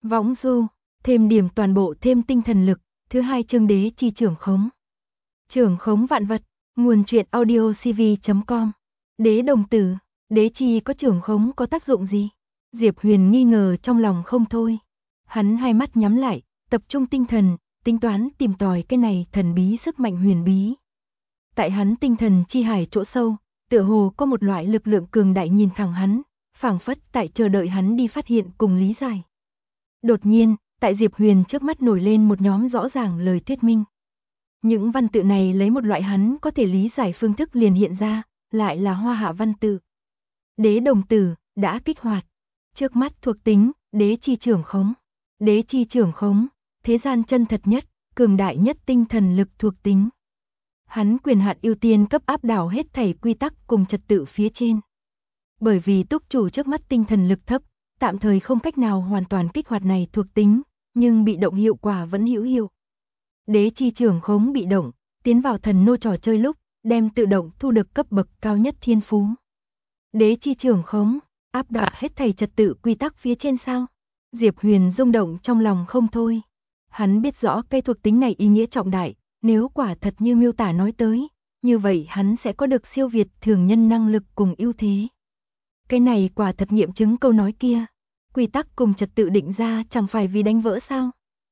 Võng du, thêm điểm toàn bộ thêm tinh thần lực, thứ 2 chương đế chi trưởng khống. Trưởng khống vạn vật, nguồn truyện audio cv.com. Đế đồng tử, đế chi có trưởng khống có tác dụng gì? Diệp Huyền nghi ngờ trong lòng không thôi. Hắn hai mắt nhắm lại, tập trung tinh thần, tính toán tìm tòi cái này thần bí sức mạnh huyền bí. Tại hắn tinh thần chi hải chỗ sâu, tựa hồ có một loại lực lượng cường đại nhìn thẳng hắn, phảng phất tại chờ đợi hắn đi phát hiện cùng lý giải. Đột nhiên, tại Diệp Huyền trước mắt nổi lên một nhóm rõ ràng lời thuyết minh. Những văn tự này lấy một loại hắn có thể lý giải phương thức liền hiện ra, lại là hoa hạ văn tự. Đế đồng tử, đã kích hoạt. Trước mắt thuộc tính, đế chi trưởng khống. Đế chi trưởng khống, thế gian chân thật nhất, cường đại nhất tinh thần lực thuộc tính. Hắn quyền hạn ưu tiên cấp áp đảo hết thảy quy tắc cùng trật tự phía trên. Bởi vì túc chủ trước mắt tinh thần lực thấp, tạm thời không cách nào hoàn toàn kích hoạt này thuộc tính, nhưng bị động hiệu quả vẫn hữu hiệu. Đế chi trưởng khống bị động, tiến vào thần nô trò chơi lúc, đem tự động thu được cấp bậc cao nhất thiên phú. Đế chi trưởng khống, áp đảo hết thảy trật tự quy tắc phía trên sao? Diệp Huyền rung động trong lòng không thôi. Hắn biết rõ cây thuộc tính này ý nghĩa trọng đại, nếu quả thật như miêu tả nói tới, như vậy hắn sẽ có được siêu việt thường nhân năng lực cùng ưu thế. Cái này quả thật nghiệm chứng câu nói kia, quy tắc cùng trật tự định ra chẳng phải vì đánh vỡ sao?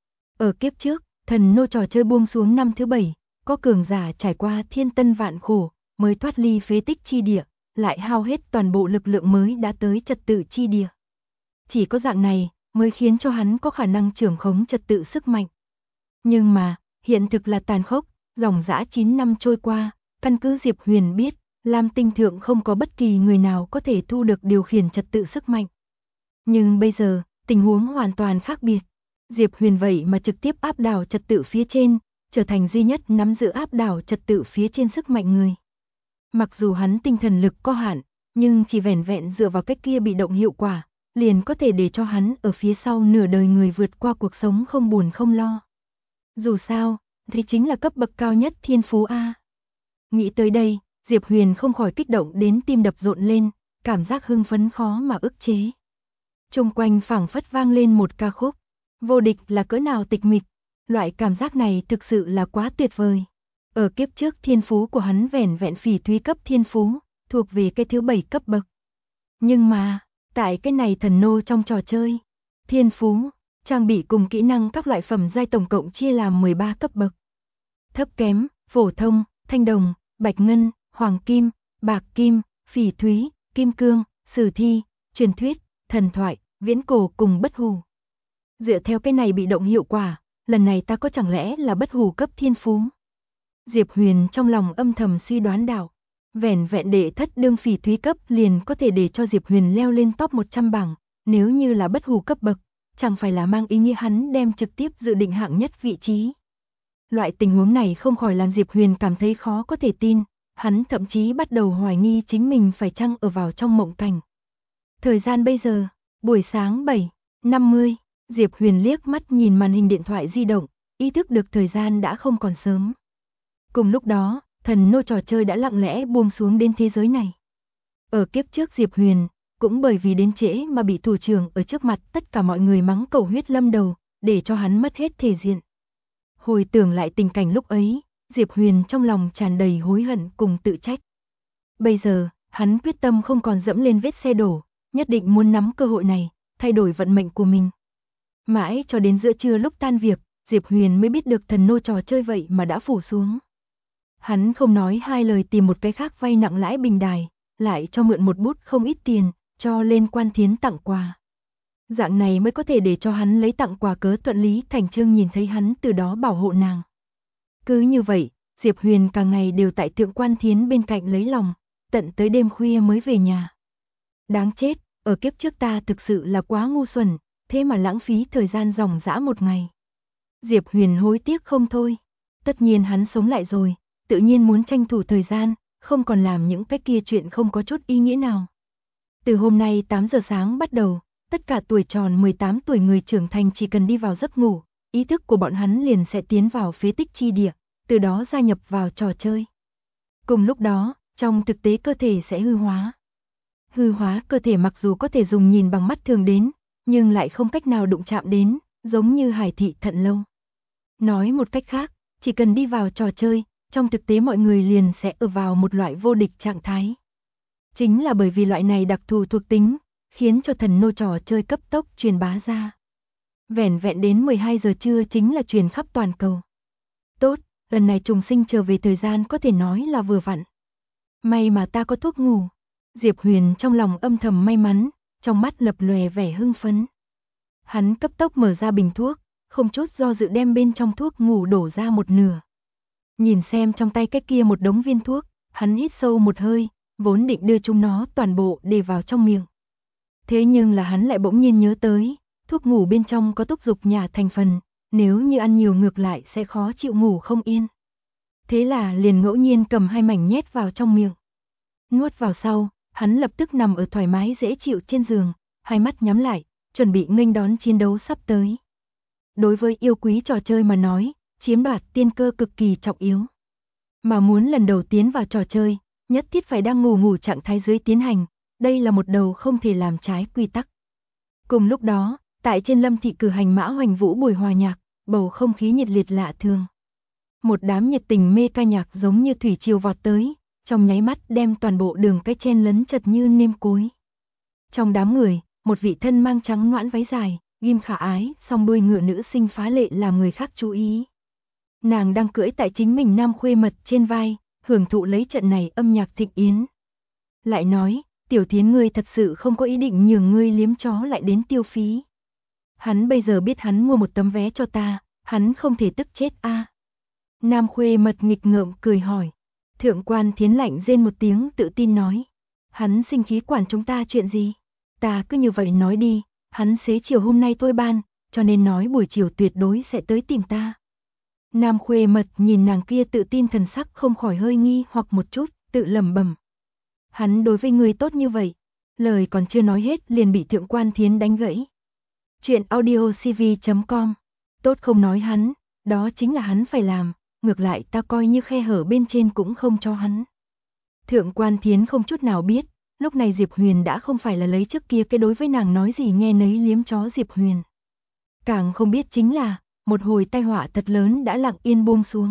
Ở kiếp trước, thần nô trò chơi buông xuống năm thứ 7, có cường giả trải qua thiên tân vạn khổ, mới thoát ly phế tích chi địa, lại hao hết toàn bộ lực lượng mới đã tới trật tự chi địa. Chỉ có dạng này, mới khiến cho hắn có khả năng trưởng khống trật tự sức mạnh. Nhưng mà, hiện thực là tàn khốc, dòng dã 9 năm trôi qua, căn cứ Diệp Huyền biết, Lam Tinh Thượng không có bất kỳ người nào có thể thu được điều khiển trật tự sức mạnh. Nhưng bây giờ, tình huống hoàn toàn khác biệt. Diệp Huyền vậy mà trực tiếp áp đảo trật tự phía trên, trở thành duy nhất nắm giữ áp đảo trật tự phía trên sức mạnh người. Mặc dù hắn tinh thần lực có hạn, nhưng chỉ vẻn vẹn dựa vào cách kia bị động hiệu quả, liền có thể để cho hắn ở phía sau nửa đời người vượt qua cuộc sống không buồn không lo. Dù sao, thì chính là cấp bậc cao nhất thiên phú A. Nghĩ tới đây, Diệp Huyền không khỏi kích động đến tim đập rộn lên, cảm giác hưng phấn khó mà ức chế. Xung quanh phảng phất vang lên một ca khúc, vô địch là cỡ nào tịch mịch, loại cảm giác này thực sự là quá tuyệt vời. Ở kiếp trước thiên phú của hắn vẻn vẹn phỉ thúy cấp thiên phú, thuộc về cái thứ 7 cấp bậc. Nhưng mà, tại cái này thần nô trong trò chơi, thiên phú, trang bị cùng kỹ năng các loại phẩm giai tổng cộng chia làm 13 cấp bậc. Thấp kém, phổ thông, thanh đồng, bạch ngân, hoàng kim, bạc kim, phỉ thúy, kim cương, sử thi, truyền thuyết, thần thoại, viễn cổ cùng bất hủ. Dựa theo cái này bị động hiệu quả, lần này ta có chẳng lẽ là bất hủ cấp thiên phú? Diệp Huyền trong lòng âm thầm suy đoán đạo, vẻn vẹn để thất đương phỉ thúy cấp liền có thể để cho Diệp Huyền leo lên top 100 bảng, nếu như là bất hủ cấp bậc, chẳng phải là mang ý nghĩa hắn đem trực tiếp dự định hạng nhất vị trí. Loại tình huống này không khỏi làm Diệp Huyền cảm thấy khó có thể tin, hắn thậm chí bắt đầu hoài nghi chính mình phải chăng ở vào trong mộng cảnh. Thời gian bây giờ, buổi sáng 7:50, Diệp Huyền liếc mắt nhìn màn hình điện thoại di động, ý thức được thời gian đã không còn sớm. Cùng lúc đó, thần nô trò chơi đã lặng lẽ buông xuống đến thế giới này. Ở kiếp trước Diệp Huyền, cũng bởi vì đến trễ mà bị thủ trưởng ở trước mặt tất cả mọi người mắng cầu huyết lâm đầu, để cho hắn mất hết thể diện. Hồi tưởng lại tình cảnh lúc ấy, Diệp Huyền trong lòng tràn đầy hối hận cùng tự trách. Bây giờ, hắn quyết tâm không còn dẫm lên vết xe đổ, nhất định muốn nắm cơ hội này, thay đổi vận mệnh của mình. Mãi cho đến giữa trưa lúc tan việc, Diệp Huyền mới biết được thần nô trò chơi vậy mà đã phủ xuống. Hắn không nói hai lời tìm một cái khác vay nặng lãi bình đài, lại cho mượn một bút không ít tiền, cho lên Quan Thiến tặng quà. Dạng này mới có thể để cho hắn lấy tặng quà cớ thuận lý thành chương nhìn thấy hắn từ đó bảo hộ nàng. Cứ như vậy, Diệp Huyền cả ngày đều tại Thượng Quan Thiến bên cạnh lấy lòng, tận tới đêm khuya mới về nhà. Đáng chết, ở kiếp trước ta thực sự là quá ngu xuẩn, thế mà lãng phí thời gian ròng rã một ngày. Diệp Huyền hối tiếc không thôi. Tất nhiên hắn sống lại rồi, tự nhiên muốn tranh thủ thời gian, không còn làm những cái kia chuyện không có chút ý nghĩa nào. Từ hôm nay 8 giờ sáng bắt đầu, tất cả tuổi tròn 18 tuổi người trưởng thành chỉ cần đi vào giấc ngủ, ý thức của bọn hắn liền sẽ tiến vào phế tích chi địa, từ đó gia nhập vào trò chơi. Cùng lúc đó, trong thực tế cơ thể sẽ hư hóa. Hư hóa cơ thể mặc dù có thể dùng nhìn bằng mắt thường đến, nhưng lại không cách nào đụng chạm đến, giống như Hải thị thận lâu. Nói một cách khác, chỉ cần đi vào trò chơi, trong thực tế mọi người liền sẽ ở vào một loại vô địch trạng thái. Chính là bởi vì loại này đặc thù thuộc tính, khiến cho thần nô trò chơi cấp tốc truyền bá ra. Vẻn vẹn đến 12 giờ trưa chính là truyền khắp toàn cầu. Tốt, lần này trùng sinh trở về thời gian có thể nói là vừa vặn. May mà ta có thuốc ngủ. Diệp Huyền trong lòng âm thầm may mắn, trong mắt lập lòe vẻ hưng phấn. Hắn cấp tốc mở ra bình thuốc, không chút do dự đem bên trong thuốc ngủ đổ ra một nửa. Nhìn xem trong tay cái kia một đống viên thuốc, hắn hít sâu một hơi, vốn định đưa chúng nó toàn bộ để vào trong miệng. Thế nhưng là hắn lại bỗng nhiên nhớ tới, thuốc ngủ bên trong có túc dục nhả thành phần, nếu như ăn nhiều ngược lại sẽ khó chịu ngủ không yên. Thế là liền ngẫu nhiên cầm 2 mảnh nhét vào trong miệng. Nuốt vào sau, hắn lập tức nằm ở thoải mái dễ chịu trên giường, hai mắt nhắm lại, chuẩn bị nghênh đón chiến đấu sắp tới. Đối với yêu quý trò chơi mà nói, chiếm đoạt tiên cơ cực kỳ trọng yếu. Mà muốn lần đầu tiến vào trò chơi, nhất thiết phải đang ngủ trạng thái dưới tiến hành, đây là một đầu không thể làm trái quy tắc. Cùng lúc đó, tại trên Lâm thị cử hành Mã Hoành Vũ buổi hòa nhạc, bầu không khí nhiệt liệt lạ thường. Một đám nhiệt tình mê ca nhạc giống như thủy triều vọt tới, trong nháy mắt đem toàn bộ đường cái chen lấn chật như nêm cối. Trong đám người, một vị thân mang trắng noãn váy dài, ghim khả ái, song đuôi ngựa nữ sinh phá lệ làm người khác chú ý. Nàng đang cưỡi tại chính mình nam khuê mật trên vai, hưởng thụ lấy trận này âm nhạc thịnh yến. Lại nói, Tiểu Thiến ngươi thật sự không có ý định nhường ngươi liếm chó lại đến tiêu phí. Hắn bây giờ biết hắn mua một tấm vé cho ta, hắn không thể tức chết a. Nam khuê mật nghịch ngợm cười hỏi. Thượng quan Thiến lạnh rên một tiếng tự tin nói. Hắn sinh khí quản chúng ta chuyện gì? Ta cứ như vậy nói đi, hắn xế chiều hôm nay tôi ban, cho nên nói buổi chiều tuyệt đối sẽ tới tìm ta. Nam khuê mật nhìn nàng kia tự tin thần sắc không khỏi hơi nghi hoặc một chút, tự lẩm bẩm. Hắn đối với người tốt như vậy, lời còn chưa nói hết liền bị Thượng quan Thiến đánh gãy. Chuyện audiocv.com. Tốt không nói hắn, đó chính là hắn phải làm, ngược lại ta coi như khe hở bên trên cũng không cho hắn. Thượng quan Thiến không chút nào biết, lúc này Diệp Huyền đã không phải là lấy trước kia cái đối với nàng nói gì nghe nấy liếm chó Diệp Huyền. Càng không biết chính là, một hồi tai họa thật lớn đã lặng yên buông xuống.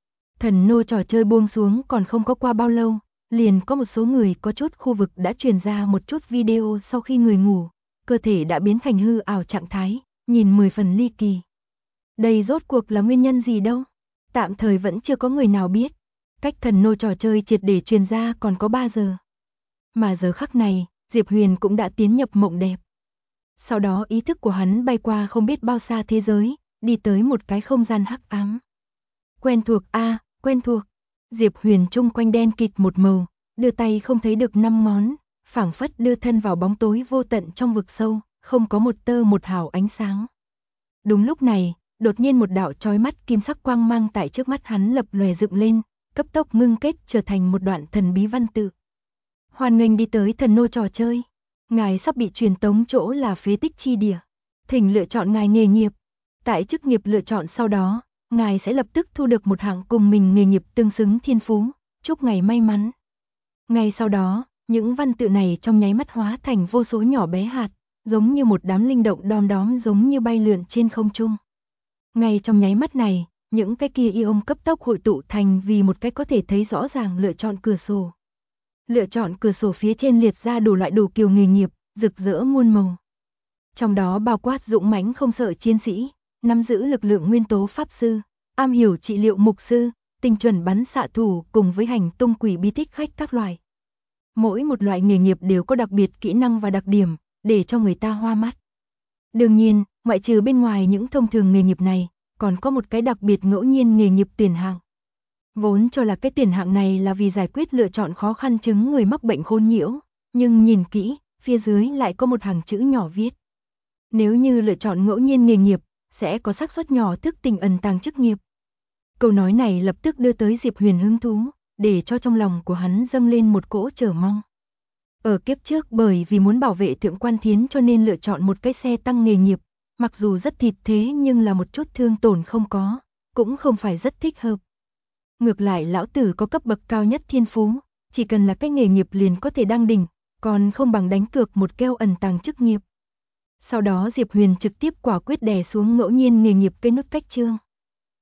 Thần nô trò chơi buông xuống còn không có qua bao lâu, liền có một số người có chút khu vực đã truyền ra một chút video sau khi người ngủ, cơ thể đã biến thành hư ảo trạng thái, nhìn 10 phần ly kỳ. Đây rốt cuộc là nguyên nhân gì đâu? Tạm thời vẫn chưa có người nào biết. Cách thần nô trò chơi triệt để truyền ra còn có 3 giờ. Mà giờ khắc này, Diệp Huyền cũng đã tiến nhập mộng đẹp. Sau đó ý thức của hắn bay qua không biết bao xa thế giới, đi tới một cái không gian hắc ám. Quen thuộc a, quen thuộc. Diệp Huyền chung quanh đen kịt một màu, đưa tay không thấy được 5 ngón, phảng phất đưa thân vào bóng tối vô tận trong vực sâu, không có một tơ một hào ánh sáng. Đúng lúc này, đột nhiên một đạo chói mắt kim sắc quang mang tại trước mắt hắn lập lòe dựng lên, cấp tốc ngưng kết trở thành một đoạn thần bí văn tự. Hoan nghênh đi tới thần nô trò chơi. Ngài sắp bị truyền tống chỗ là phế tích chi địa. Thỉnh lựa chọn ngài nghề nghiệp. Tại chức nghiệp lựa chọn sau đó, ngài sẽ lập tức thu được một hạng cùng mình nghề nghiệp tương xứng thiên phú. Chúc ngài may mắn. Ngay sau đó, những văn tự này trong nháy mắt hóa thành vô số nhỏ bé hạt, giống như một đám linh động đom đóm giống như bay lượn trên không trung. Ngay trong nháy mắt này, những cái kia ion cấp tốc hội tụ thành vì một cái có thể thấy rõ ràng lựa chọn cửa sổ. Lựa chọn cửa sổ phía trên liệt ra đủ loại đủ kiểu nghề nghiệp, rực rỡ muôn màu. Trong đó bao quát dũng mãnh không sợ chiến sĩ, nắm giữ lực lượng nguyên tố pháp sư, am hiểu trị liệu mục sư, tinh chuẩn bắn xạ thủ cùng với hành tung quỷ bí tích khách các loại. Mỗi một loại nghề nghiệp đều có đặc biệt kỹ năng và đặc điểm, để cho người ta hoa mắt. Đương nhiên, ngoại trừ bên ngoài những thông thường nghề nghiệp này, còn có một cái đặc biệt ngẫu nhiên nghề nghiệp tuyển hạng. Vốn cho là cái tuyển hạng này là vì giải quyết lựa chọn khó khăn chứng người mắc bệnh khôn nhiễu, nhưng nhìn kỹ, phía dưới lại có một hàng chữ nhỏ viết. Nếu như lựa chọn ngẫu nhiên nghề nghiệp, sẽ có xác suất nhỏ thức tỉnh ẩn tàng chức nghiệp. Câu nói này lập tức đưa tới Diệp Huyền hứng thú, để cho trong lòng của hắn dâng lên một cỗ chờ mong. Ở kiếp trước bởi vì muốn bảo vệ Thượng quan Thiến cho nên lựa chọn một cái xe tăng nghề nghiệp, mặc dù rất thịt thế nhưng là một chút thương tổn không có, cũng không phải rất thích hợp. Ngược lại lão tử có cấp bậc cao nhất thiên phú, chỉ cần là cái nghề nghiệp liền có thể đăng đỉnh, còn không bằng đánh cược một keo ẩn tàng chức nghiệp. Sau đó Diệp Huyền trực tiếp quả quyết đè xuống ngẫu nhiên nghề nghiệp cây nút cách chương.